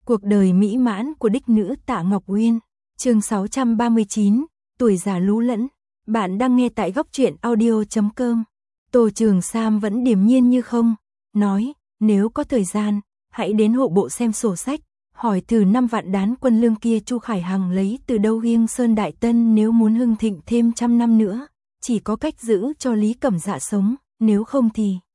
Cuộc đời mỹ mãn của đích nữ Tạ Ngọc Uyên. Chương 639, tuổi già lú lẫn. Bạn đang nghe tại góc truyện audio.com. Tô Trường Sam vẫn điềm nhiên như không, nói, nếu có thời gian, hãy đến hộ bộ xem sổ sách, hỏi thử 5 vạn đán quân lương kia Chu Khải Hằng lấy từ đâu Hiêng Sơn Đại Tân, nếu muốn hưng thịnh thêm 100 năm nữa, chỉ có cách giữ cho Lý Cẩm Dạ sống, nếu không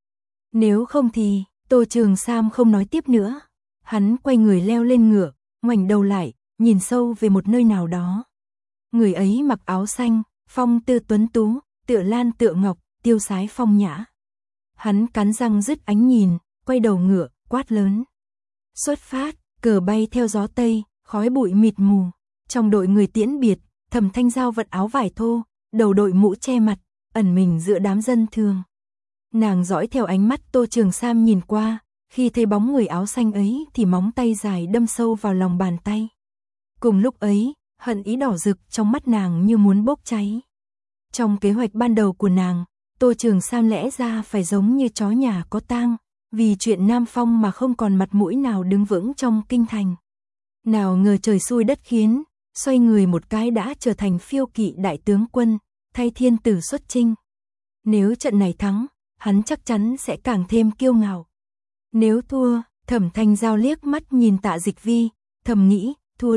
thì, Tô Trường Sam không nói tiếp nữa. Hắn quay người leo lên ngựa, ngoảnh đầu lại, nhìn sâu về một nơi nào đó. Người ấy mặc áo xanh, phong tư tuấn tú, tựa lan tựa ngọc, tiêu sái phong nhã. Hắn cắn răng dứt ánh nhìn, quay đầu ngựa, quát lớn. Xuất phát, cờ bay theo gió tây, khói bụi mịt mù. Trong đội người tiễn biệt, Thẩm Thanh Giao vận áo vải thô, đầu đội mũ che mặt, ẩn mình giữa đám dân thường. Nàng dõi theo ánh mắt Tô Trường Sam nhìn qua, khi thấy bóng người áo xanh ấy thì móng tay dài đâm sâu vào lòng bàn tay. Cùng lúc ấy, hận ý đỏ rực trong mắt nàng như muốn bốc cháy. Trong kế hoạch ban đầu của nàng, Tô Trường Sam lẽ ra phải giống như chó nhà có tang, vì chuyện Nam Phong mà không còn mặt mũi nào đứng vững trong kinh thành. Nào ngờ trời xui đất khiến, xoay người một cái đã trở thành phiêu kỵ đại tướng quân, thay thiên tử xuất chinh. Nếu trận này thắng, hắn chắc chắn sẽ càng thêm kiêu ngạo. Nếu thua, Thẩm Thanh Giao liếc mắt nhìn Tạ Dịch Vi, thầm nghĩ,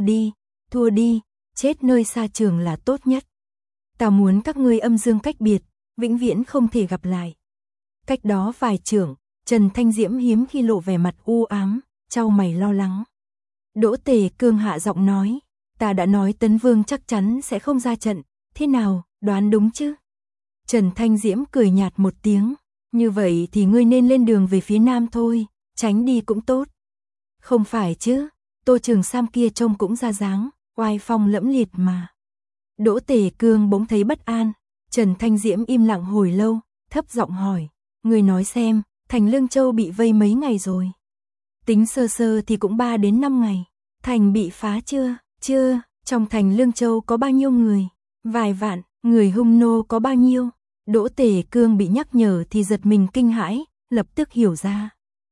thua đi, chết nơi xa trường là tốt nhất. Ta muốn các ngươi âm dương cách biệt, vĩnh viễn không thể gặp lại. Cách đó vài chưởng, Trần Thanh Diễm hiếm khi lộ vẻ mặt u ám, chau mày lo lắng. Đỗ Tề Cương hạ giọng nói, ta đã nói Tấn Vương chắc chắn sẽ không ra trận, thế nào, đoán đúng chứ? Trần Thanh Diễm cười nhạt một tiếng, như vậy thì ngươi nên lên đường về phía nam thôi, tránh đi cũng tốt. Không phải chứ, Tô Trường Sam kia trông cũng ra dáng, oai phong lẫm liệt mà. Đỗ Tề Cương bỗng thấy bất an, Trần Thanh Diễm im lặng hồi lâu, thấp giọng hỏi, ngươi nói xem, thành Lương Châu bị vây mấy ngày rồi? Tính sơ sơ thì cũng 3 đến 5 ngày. Thành bị phá chưa? Chưa. Trong thành Lương Châu có bao nhiêu người? Vài vạn. Người Hung nô có bao nhiêu? Đỗ Tề Cương bị nhắc nhở thì giật mình kinh hãi, lập tức hiểu ra.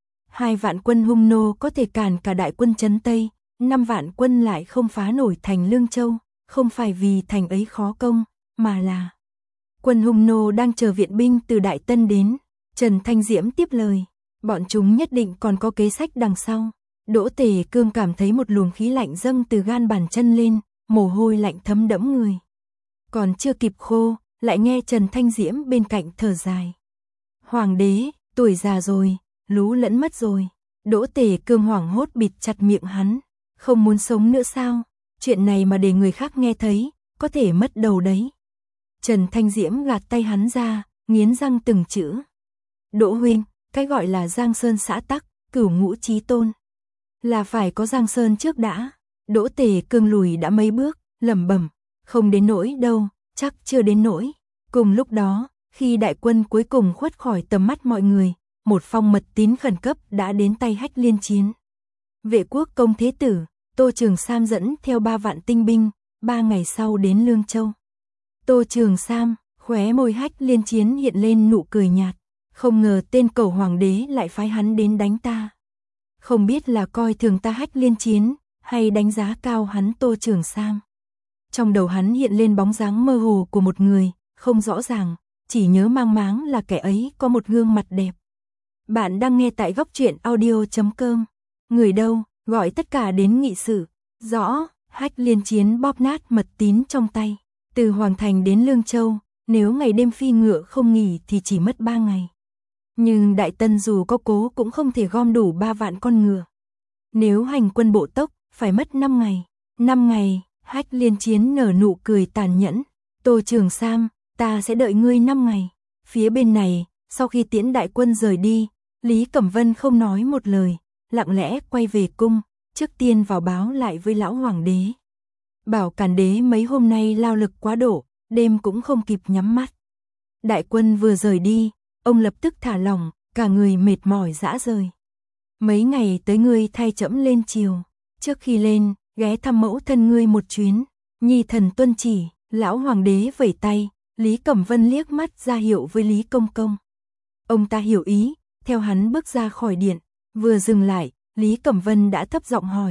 2 vạn quân Hung nô có thể cản cả đại quân trấn Tây, 5 vạn quân lại không phá nổi thành Lương Châu, không phải vì thành ấy khó công, mà là quân Hung nô đang chờ viện binh từ Đại Tân đến. Trần Thanh Diễm tiếp lời, bọn chúng nhất định còn có kế sách đằng sau. Đỗ Tề Cương cảm thấy một luồng khí lạnh dâng từ gan bàn chân lên, mồ hôi lạnh thấm đẫm người. Còn chưa kịp khô, lại nghe Trần Thanh Diễm bên cạnh thở dài. Hoàng đế, tuổi già rồi, lú lẫn mất rồi. Đỗ Tề Cương hoảng hốt bịt chặt miệng hắn, không muốn sống nữa sao? Chuyện này mà để người khác nghe thấy, có thể mất đầu đấy. Trần Thanh Diễm gạt tay hắn ra, nghiến răng từng chữ. Đỗ huynh, cái gọi là Giang Sơn xã tắc, cửu ngũ chí tôn, là phải có Giang Sơn trước đã. Đỗ Tề Cương lùi đã mấy bước, lẩm bẩm, không đến nỗi đâu, chắc chưa đến nỗi. Cùng lúc đó, khi đại quân cuối cùng khuất khỏi tầm mắt mọi người, một phong mật tín khẩn cấp đã đến tay Hách Liên Chiến. Vệ quốc công thế tử, Tô Trường Sam dẫn theo 3 vạn tinh binh, 3 ngày sau đến Lương Châu. Tô Trường Sam, khóe môi Hách Liên Chiến hiện lên nụ cười nhạt. Không ngờ tên cẩu hoàng đế lại phái hắn đến đánh ta. Không biết là coi thường ta Hách Liên Chiến, hay đánh giá cao hắn Tô Trường Sam. Trong đầu hắn hiện lên bóng dáng mơ hồ của một người, không rõ ràng, chỉ nhớ mang máng là kẻ ấy có một gương mặt đẹp. Bạn đang nghe tại góc truyện audio.com. Người đâu, gọi tất cả đến nghị sự. Rõ, Hách Liên Chiến bóp nát mật tín trong tay. Từ Hoàng Thành đến Lương Châu, nếu ngày đêm phi ngựa không nghỉ thì chỉ mất 3 ngày. Nhưng Đại Tân dù có cố cũng không thể gom đủ 3 vạn con ngựa. Nếu hành quân bộ tốc, phải mất 5 ngày. 5 ngày, Hách Liên Chiến nở nụ cười tàn nhẫn. Tô Trường Sam, ta sẽ đợi ngươi 5 ngày. Phía bên này, sau khi tiễn đại quân rời đi, Lý Cẩm Vân không nói một lời, lặng lẽ quay về cung, trước tiên vào báo lại với lão hoàng đế. Bảo Càn đế mấy hôm nay lao lực quá độ, đêm cũng không kịp nhắm mắt. Đại quân vừa rời đi, ông lập tức thả lỏng, cả người mệt mỏi rã rời. Mấy ngày tới ngươi thay trẫm lên triều, trước khi lên, ghé thăm mẫu thân ngươi một chuyến. Nhi thần tuân chỉ. Lão hoàng đế vẩy tay, Lý Cẩm Vân liếc mắt ra hiệu với Lý Công Công. Ông ta hiểu ý, theo hắn bước ra khỏi điện, vừa dừng lại, Lý Cẩm Vân đã thấp giọng hỏi,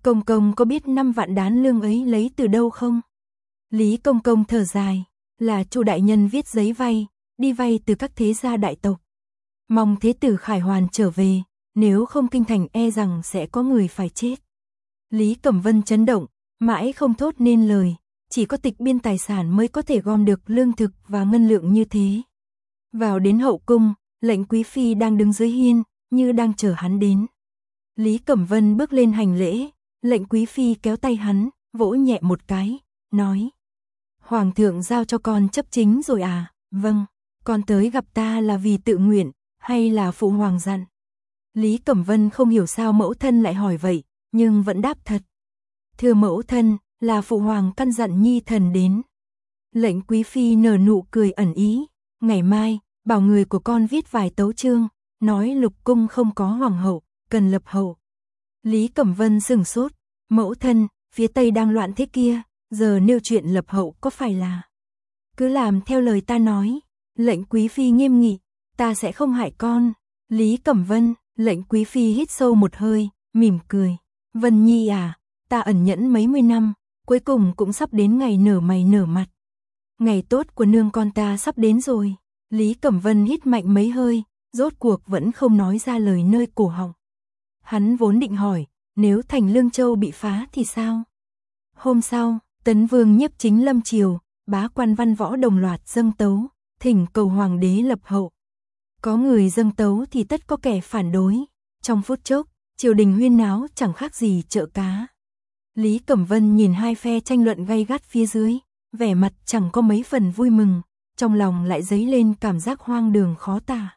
Công công có biết 5 vạn đán lương ấy lấy từ đâu không? Lý Công công thở dài, là Chu đại nhân viết giấy vay, đi vay từ các thế gia đại tộc. Mong thế tử khải hoàn trở về, nếu không kinh thành e rằng sẽ có người phải chết. Lý Cẩm Vân chấn động, mãi không thốt nên lời, chỉ có tịch biên tài sản mới có thể gom được lương thực và ngân lượng như thế. Vào đến hậu cung, lệnh quý phi đang đứng dưới hiên, như đang chờ hắn đến. Lý Cẩm Vân bước lên hành lễ, lệnh quý phi kéo tay hắn, vỗ nhẹ một cái, nói: Hoàng thượng giao cho con chấp chính rồi à? Vâng, con tới gặp ta là vì tự nguyện, hay là phụ hoàng dặn? Lý Cẩm Vân không hiểu sao mẫu thân lại hỏi vậy, nhưng vẫn đáp thật. Thưa mẫu thân, là phụ hoàng căn dặn nhi thần đến. Lệnh quý phi nở nụ cười ẩn ý, ngày mai, bảo người của con viết vài tấu chương, nói lục cung không có hoàng hậu, cần lập hậu. Lý Cẩm Vân sửng sốt, mẫu thân, phía Tây đang loạn thế kia, giờ nêu chuyện lập hậu có phải là... Cứ làm theo lời ta nói. Lệnh quý phi nghiêm nghị, ta sẽ không hại con. Lý Cẩm Vân, lệnh quý phi hít sâu một hơi, mỉm cười. Vân Nhi à, ta ẩn nhẫn mấy mươi năm, cuối cùng cũng sắp đến ngày nở mày nở mặt. Ngày tốt của nương con ta sắp đến rồi. Lý Cẩm Vân hít mạnh mấy hơi, rốt cuộc vẫn không nói ra lời nơi cổ họng. Hắn vốn định hỏi, nếu thành Lương Châu bị phá thì sao? Hôm sau, Tấn Vương Nhiếp Chính lâm triều, bá quan văn võ đồng loạt dâng tấu, thỉnh cầu hoàng đế lập hậu. Có người dâng tấu thì tất có kẻ phản đối. Trong phút chốc, triều đình huyên náo chẳng khác gì chợ cá. Lý Cẩm Vân nhìn hai phe tranh luận gay gắt phía dưới, vẻ mặt chẳng có mấy phần vui mừng, trong lòng lại dấy lên cảm giác hoang đường khó tả.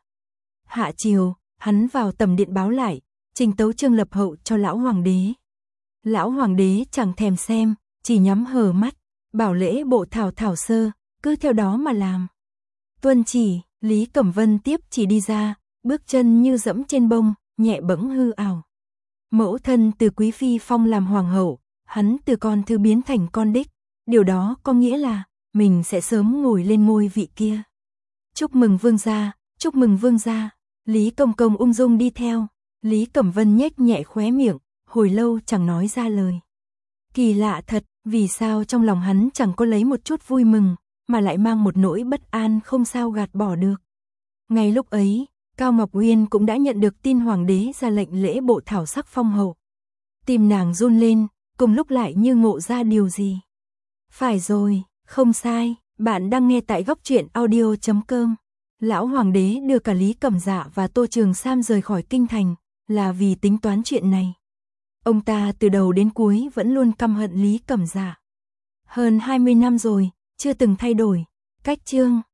Hạ triều, hắn vào tầm điện báo lại, trình tấu chương lập hậu cho lão hoàng đế. Lão hoàng đế chẳng thèm xem, chỉ nhắm hờ mắt, bảo lễ bộ thảo thảo sơ, cứ theo đó mà làm. Tuân chỉ, Lý Cẩm Vân tiếp chỉ đi ra, bước chân như dẫm trên bông, nhẹ bẫng hư ảo. Mẫu thân từ quý phi phong làm hoàng hậu, hắn từ con thư biến thành con đích, điều đó có nghĩa là mình sẽ sớm ngồi lên ngôi vị kia. Chúc mừng vương gia, chúc mừng vương gia. Lý Công công ung dung đi theo. Lý Cẩm Vân nhếch nhẹ khóe miệng, hồi lâu chẳng nói ra lời. Kỳ lạ thật, vì sao trong lòng hắn chẳng có lấy một chút vui mừng, mà lại mang một nỗi bất an không sao gạt bỏ được. Ngay lúc ấy, Cao Ngọc Uyên cũng đã nhận được tin hoàng đế ra lệnh lễ bộ thảo sắc phong hậu. Tim nàng run lên, cùng lúc lại như ngộ ra điều gì. Phải rồi, không sai, bạn đang nghe tại Góc Truyện Audio.com. Lão hoàng đế đưa cả Lý Cẩm Dạ và Tô Trường Sam rời khỏi kinh thành, là vì tính toán chuyện này. Ông ta từ đầu đến cuối vẫn luôn căm hận Lý Cẩm Dạ. Hơn 20 năm rồi, chưa từng thay đổi. Cách chương